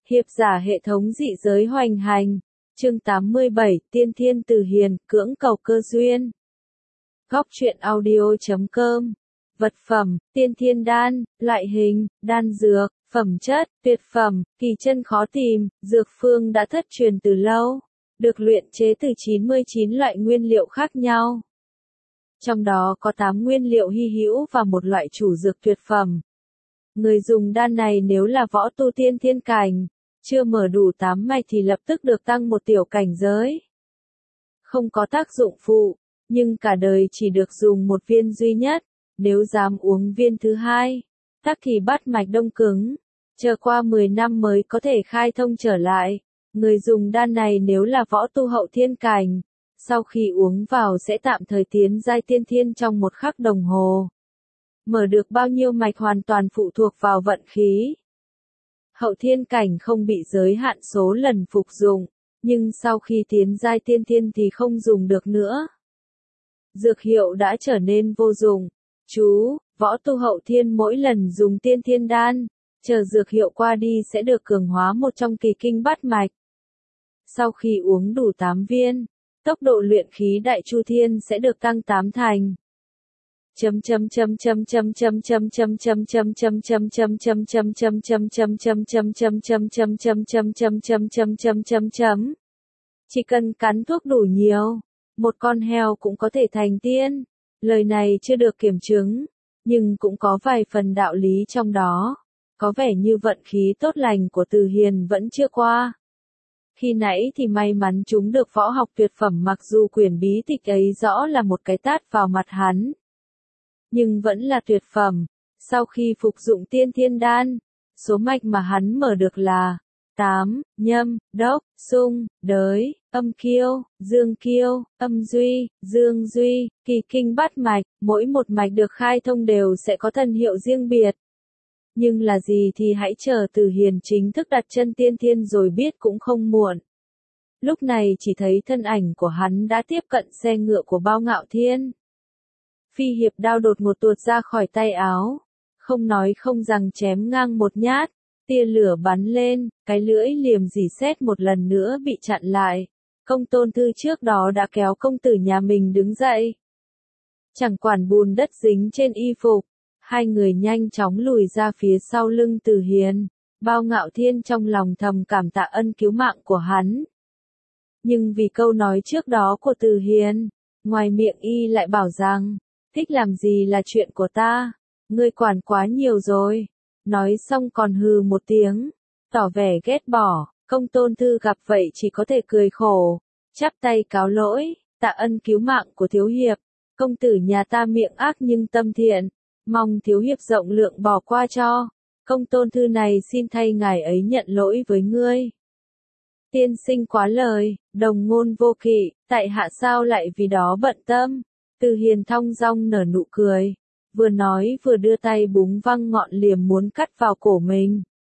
Hiệp giả hệ thống dị giới hoành hành. Chương 87, Tiên Thiên Từ Hiền, cưỡng cầu cơ duyên. Góc truyện audio.com. Vật phẩm, tiên thiên đan, loại hình, đan dược, phẩm chất, tuyệt phẩm, kỳ chân khó tìm, dược phương đã thất truyền từ lâu, được luyện chế từ 99 loại nguyên liệu khác nhau. Trong đó có 8 nguyên liệu hy hữu và một loại chủ dược tuyệt phẩm. Người dùng đan này nếu là võ tu tiên thiên cảnh, chưa mở đủ 8 mạch thì lập tức được tăng một tiểu cảnh giới. Không có tác dụng phụ, nhưng cả đời chỉ được dùng một viên duy nhất, nếu dám uống viên thứ hai, tắc thì bắt mạch đông cứng, chờ qua 10 năm mới có thể khai thông trở lại. Người dùng đan này nếu là võ tu hậu thiên cảnh, sau khi uống vào sẽ tạm thời tiến giai tiên thiên trong một khắc đồng hồ. Mở được bao nhiêu mạch hoàn toàn phụ thuộc vào vận khí. Hậu thiên cảnh không bị giới hạn số lần phục dụng, nhưng sau khi tiến giai tiên thiên thì không dùng được nữa. Dược hiệu đã trở nên vô dụng. Chú, võ tu hậu thiên mỗi lần dùng tiên thiên đan, chờ dược hiệu qua đi sẽ được cường hóa một trong kỳ kinh bát mạch. Sau khi uống đủ 8 viên, tốc độ luyện khí đại chu thiên sẽ được tăng 8 thành. Chỉ cần cắn thuốc đủ nhiều, một con heo cũng có thể thành tiên. Lời này chưa được kiểm chứng, nhưng cũng có vài phần đạo lý trong đó. Có vẻ như vận khí tốt lành của Từ Hiền vẫn chưa qua. Khi nãy thì may mắn chúng được võ học tuyệt phẩm, mặc dù quyển bí tịch ấy rõ là một cái tát vào mặt hắn, nhưng vẫn là tuyệt phẩm. Sau khi phục dụng tiên thiên đan, số mạch mà hắn mở được là 8, nhâm, đốc, xung, đới, âm kiêu, dương kiêu, âm duy, dương duy, kỳ kinh bát mạch. Mỗi một mạch được khai thông đều sẽ có thần hiệu riêng biệt. Nhưng là gì thì hãy chờ Từ Hiền chính thức đặt chân tiên thiên rồi biết cũng không muộn. Lúc này chỉ thấy thân ảnh của hắn đã tiếp cận xe ngựa của Bao Ngạo Thiên. Phi hiệp đao đột ngột tuột ra khỏi tay áo, không nói không rằng chém ngang một nhát, tia lửa bắn lên, cái lưỡi liềm rỉ sét một lần nữa bị chặn lại. Công Tôn Thư trước đó đã kéo công tử nhà mình đứng dậy. Chẳng quản bùn đất dính trên y phục, hai người nhanh chóng lùi ra phía sau lưng Từ Hiền. Bao Ngạo Thiên trong lòng thầm cảm tạ ân cứu mạng của hắn. Nhưng vì câu nói trước đó của Từ Hiền, ngoài miệng y lại bảo rằng, thích làm gì là chuyện của ta, ngươi quản quá nhiều rồi. Nói xong còn hừ một tiếng, tỏ vẻ ghét bỏ. Công Tôn Thư gặp vậy chỉ có thể cười khổ, chắp tay cáo lỗi, tạ ân cứu mạng của thiếu hiệp. Công tử nhà ta miệng ác nhưng tâm thiện, mong thiếu hiệp rộng lượng bỏ qua cho. Công Tôn Thư này xin thay ngài ấy nhận lỗi với ngươi. Tiên sinh quá lời, đồng ngôn vô kỵ, tại hạ sao lại vì đó bận tâm. Từ Hiền thong dong nở nụ cười, vừa nói vừa đưa tay búng văng ngọn liềm muốn cắt vào cổ mình.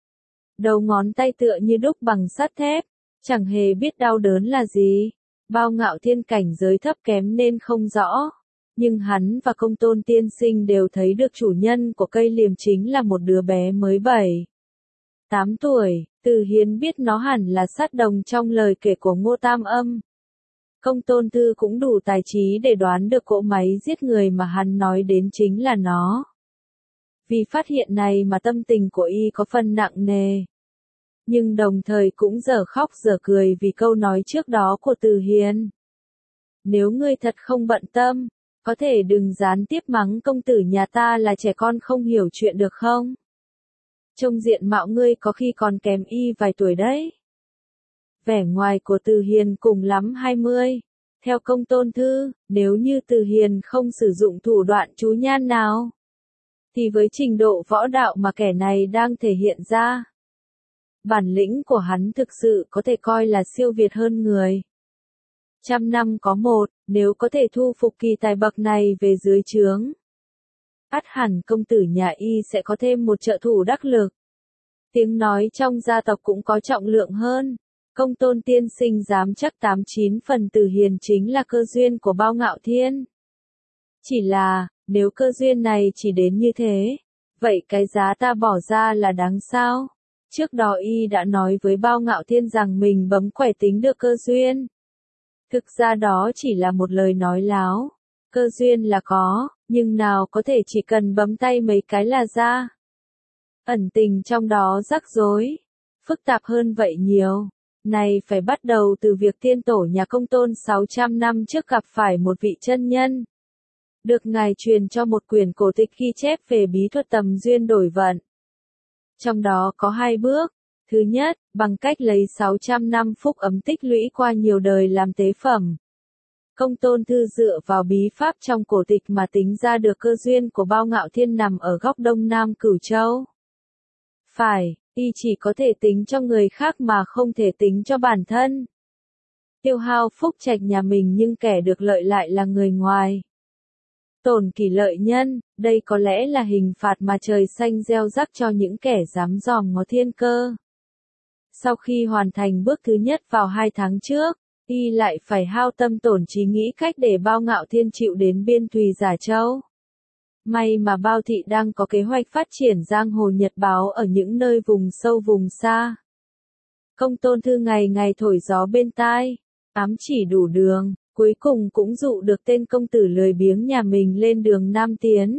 Đầu ngón tay tựa như đúc bằng sắt thép, chẳng hề biết đau đớn là gì. Bao Ngạo Thiên cảnh giới thấp kém nên không rõ, nhưng hắn và Công Tôn tiên sinh đều thấy được chủ nhân của cây liềm chính là một đứa bé mới 7-8 tuổi. Từ Hiền biết nó hẳn là sát đồng trong lời kể của Ngô Tam Âm. Công Tôn Thư cũng đủ tài trí để đoán được cỗ máy giết người mà hắn nói đến chính là nó. Vì phát hiện này mà tâm tình của y có phần nặng nề. Nhưng đồng thời cũng dở khóc dở cười vì câu nói trước đó của Từ Hiền. Nếu ngươi thật không bận tâm, có thể đừng gián tiếp mắng công tử nhà ta là trẻ con không hiểu chuyện được không? Trông diện mạo ngươi có khi còn kém y vài tuổi đấy. Vẻ ngoài của Từ Hiền cùng lắm 20. Theo Công Tôn Thư, nếu như Từ Hiền không sử dụng thủ đoạn chú nhan nào, thì với trình độ võ đạo mà kẻ này đang thể hiện ra, bản lĩnh của hắn thực sự có thể coi là siêu việt hơn người. 100 năm có một, nếu có thể thu phục kỳ tài bậc này về dưới trướng, ắt hẳn công tử nhà y sẽ có thêm một trợ thủ đắc lực. Tiếng nói trong gia tộc cũng có trọng lượng hơn. Công Tôn tiên sinh dám chắc 89 phần Từ Hiền chính là cơ duyên của Bao Ngạo Thiên. Chỉ là, nếu cơ duyên này chỉ đến như thế, vậy cái giá ta bỏ ra là đáng sao? Trước đó y đã nói với Bao Ngạo Thiên rằng mình bấm quẻ tính được cơ duyên. Thực ra đó chỉ là một lời nói láo. Cơ duyên là có, nhưng nào có thể chỉ cần bấm tay mấy cái là ra. Ẩn tình trong đó rắc rối, phức tạp hơn vậy nhiều. Này phải bắt đầu từ việc tiên tổ nhà Công Tôn 600 năm trước gặp phải một vị chân nhân. Được ngài truyền cho một quyển cổ tịch ghi chép về bí thuật tầm duyên đổi vận. Trong đó có 2 bước. Thứ nhất, bằng cách lấy 600 năm phúc ấm tích lũy qua nhiều đời làm tế phẩm. Công Tôn Thư dựa vào bí pháp trong cổ tịch mà tính ra được cơ duyên của Bao Ngạo Thiên nằm ở góc đông nam Cửu Châu. Phải, y chỉ có thể tính cho người khác mà không thể tính cho bản thân. Tiêu hao phúc trạch nhà mình nhưng kẻ được lợi lại là người ngoài. Tổn kỷ lợi nhân, đây có lẽ là hình phạt mà trời xanh gieo rắc cho những kẻ dám dòm ngó thiên cơ. Sau khi hoàn thành bước thứ nhất vào 2 tháng trước, y lại phải hao tâm tổn trí nghĩ cách để Bao Ngạo Thiên chịu đến biên thùy Giả Châu. May mà Bao thị đang có kế hoạch phát triển giang hồ nhật báo ở những nơi vùng sâu vùng xa. Công Tôn Thư ngày ngày thổi gió bên tai, ám chỉ đủ đường, cuối cùng cũng dụ được tên công tử lười biếng nhà mình lên đường Nam tiến.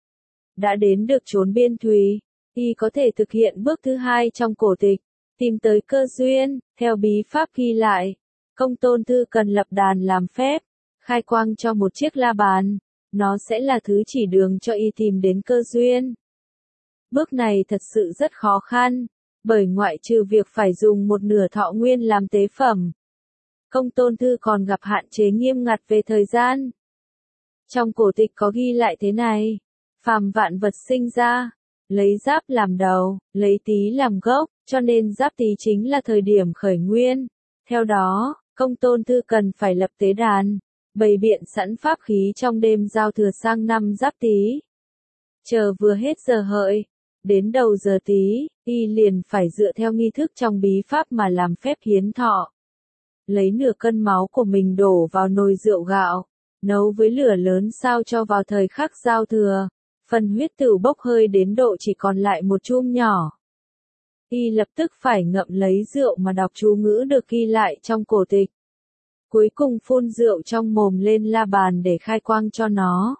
Đã đến được chốn biên thùy, y có thể thực hiện bước thứ 2 trong cổ tịch, tìm tới cơ duyên. Theo bí pháp ghi lại, Công Tôn Thư cần lập đàn làm phép, khai quang cho một chiếc la bàn, nó sẽ là thứ chỉ đường cho y tìm đến cơ duyên. Bước này thật sự rất khó khăn, bởi ngoại trừ việc phải dùng một nửa thọ nguyên làm tế phẩm, Công Tôn Thư còn gặp hạn chế nghiêm ngặt về thời gian. Trong cổ tịch có ghi lại thế này: phàm vạn vật sinh ra, lấy Giáp làm đầu, lấy Tý làm gốc, cho nên Giáp Tý chính là thời điểm khởi nguyên. Theo đó, Công Tôn Thư cần phải lập tế đàn, bày biện sẵn pháp khí trong đêm giao thừa sang năm Giáp Tý. Chờ vừa hết giờ hợi, đến đầu giờ Tý, y liền phải dựa theo nghi thức trong bí pháp mà làm phép hiến thọ. Lấy nửa cân máu của mình đổ vào nồi rượu gạo, nấu với lửa lớn sao cho vào thời khắc giao thừa, phần huyết tửu bốc hơi đến độ chỉ còn lại một chum nhỏ. Y lập tức phải ngậm lấy rượu mà đọc chú ngữ được ghi lại trong cổ tịch. Cuối cùng phun rượu trong mồm lên la bàn để khai quang cho nó.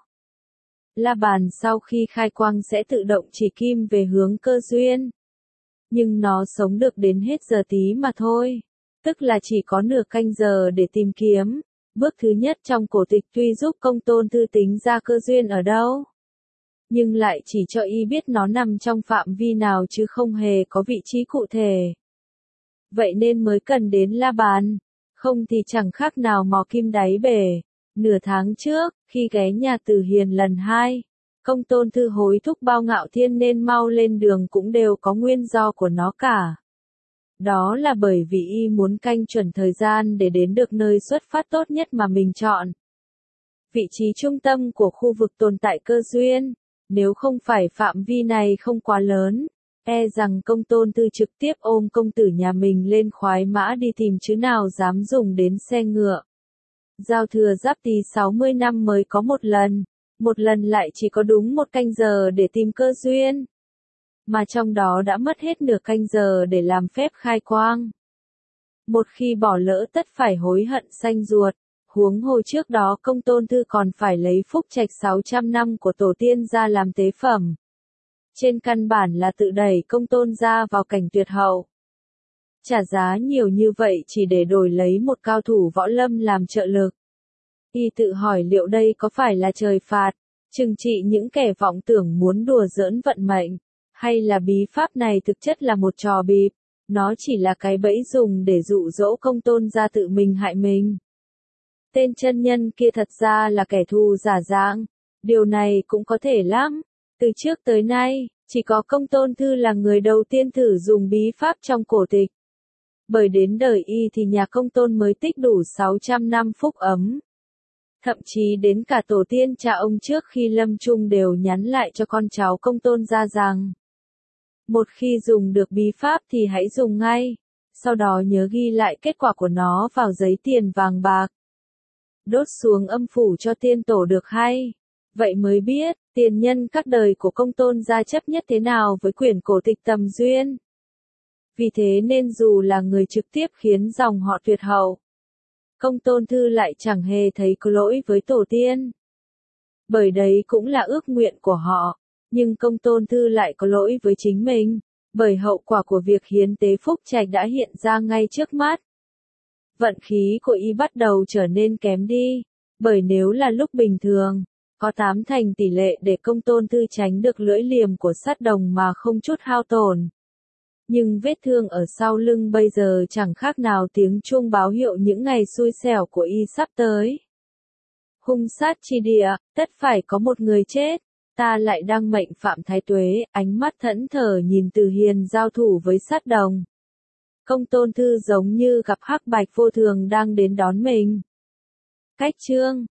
La bàn sau khi khai quang sẽ tự động chỉ kim về hướng cơ duyên. Nhưng nó sống được đến hết giờ Tý mà thôi. Tức là chỉ có nửa canh giờ để tìm kiếm. Bước thứ nhất trong cổ tịch tuy giúp Công Tôn Thư tính ra cơ duyên ở đâu, nhưng lại chỉ cho y biết nó nằm trong phạm vi nào chứ không hề có vị trí cụ thể. Vậy nên mới cần đến la bàn, không thì chẳng khác nào mò kim đáy bể. Nửa tháng trước, khi ghé nhà Từ Hiền lần 2, Công Tôn Thư hối thúc Bao Ngạo Thiên nên mau lên đường cũng đều có nguyên do của nó cả. Đó là bởi vì y muốn canh chuẩn thời gian để đến được nơi xuất phát tốt nhất mà mình chọn. Vị trí trung tâm của khu vực tồn tại cơ duyên, nếu không phải phạm vi này không quá lớn, e rằng Công Tôn Thư trực tiếp ôm công tử nhà mình lên khoái mã đi tìm chứ nào dám dùng đến xe ngựa. Giao thừa Giáp Tý 60 năm mới có một lần lại chỉ có đúng 1 canh giờ để tìm cơ duyên. Mà trong đó đã mất hết nửa canh giờ để làm phép khai quang. Một khi bỏ lỡ tất phải hối hận xanh ruột, huống hồ trước đó Công Tôn Thư còn phải lấy phúc trạch 600 năm của tổ tiên ra làm tế phẩm. Trên căn bản là tự đẩy Công Tôn gia vào cảnh tuyệt hậu. Trả giá nhiều như vậy chỉ để đổi lấy một cao thủ võ lâm làm trợ lực. Y tự hỏi liệu đây có phải là trời phạt, trừng trị những kẻ vọng tưởng muốn đùa giỡn vận mệnh, hay là bí pháp này thực chất là một trò bịp, nó chỉ là cái bẫy dùng để dụ dỗ Công Tôn gia tự mình hại mình. Tên chân nhân kia thật ra là kẻ thù giả dạng, điều này cũng có thể lắm. Từ trước tới nay, chỉ có Công Tôn Thư là người đầu tiên thử dùng bí pháp trong cổ tịch. Bởi đến đời y thì nhà Công Tôn mới tích đủ 600 năm phúc ấm. Thậm chí đến cả tổ tiên cha ông trước khi lâm chung đều nhắn lại cho con cháu Công Tôn gia rằng: một khi dùng được bí pháp thì hãy dùng ngay, sau đó nhớ ghi lại kết quả của nó vào giấy tiền vàng bạc. Đốt xuống âm phủ cho tiên tổ được hay. Vậy mới biết, tiền nhân các đời của Công Tôn gia chấp nhất thế nào với quyển cổ tịch tầm duyên. Vì thế nên dù là người trực tiếp khiến dòng họ tuyệt hậu, Công Tôn Thư lại chẳng hề thấy có lỗi với tổ tiên. Bởi đấy cũng là ước nguyện của họ, nhưng Công Tôn Thư lại có lỗi với chính mình, bởi hậu quả của việc hiến tế phúc trạch đã hiện ra ngay trước mắt. Vận khí của y bắt đầu trở nên kém đi, bởi nếu là lúc bình thường, có 8 thành tỷ lệ để Công Tôn Thư tránh được lưỡi liềm của sát đồng mà không chút hao tổn. Nhưng vết thương ở sau lưng bây giờ chẳng khác nào tiếng chuông báo hiệu những ngày xui xẻo của y sắp tới. Hung sát chi địa, tất phải có một người chết. Ta lại đang mệnh Phạm Thái Tuế, ánh mắt thẫn thờ nhìn Từ Hiền giao thủ với sát đồng. Công Tôn Thư giống như gặp hắc bạch vô thường đang đến đón mình. Cách chương